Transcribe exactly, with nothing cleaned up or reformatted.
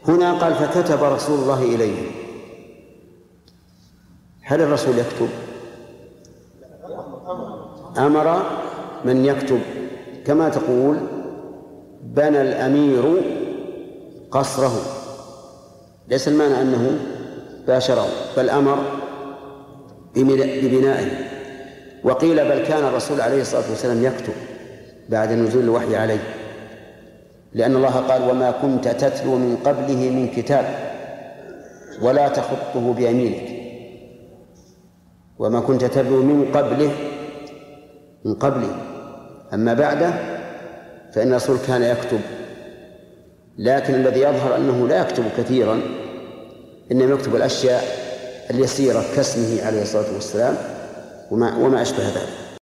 هنا قال فكتب رسول الله إليه. هل الرسول يكتب؟ أمر من يكتب، كما تقول بنى الأمير قصره، ليس المعنى أنه باشره، بل أمر ببنائه. وقيل بل كان الرسول عليه الصلاة والسلام يكتب بعد نزول الوحي عليه، لأن الله قال وما كنت تتلو من قبله من كتاب ولا تخطه بيمينك، وما كنت تتلو من قبله من قبله أما بعده فإن الرسول كان يكتب، لكن الذي يظهر أنه لا يكتب كثيرا، إنما يكتب الأشياء اليسيرة كاسمه عليه الصلاة والسلام وما, وما أشبه ذلك.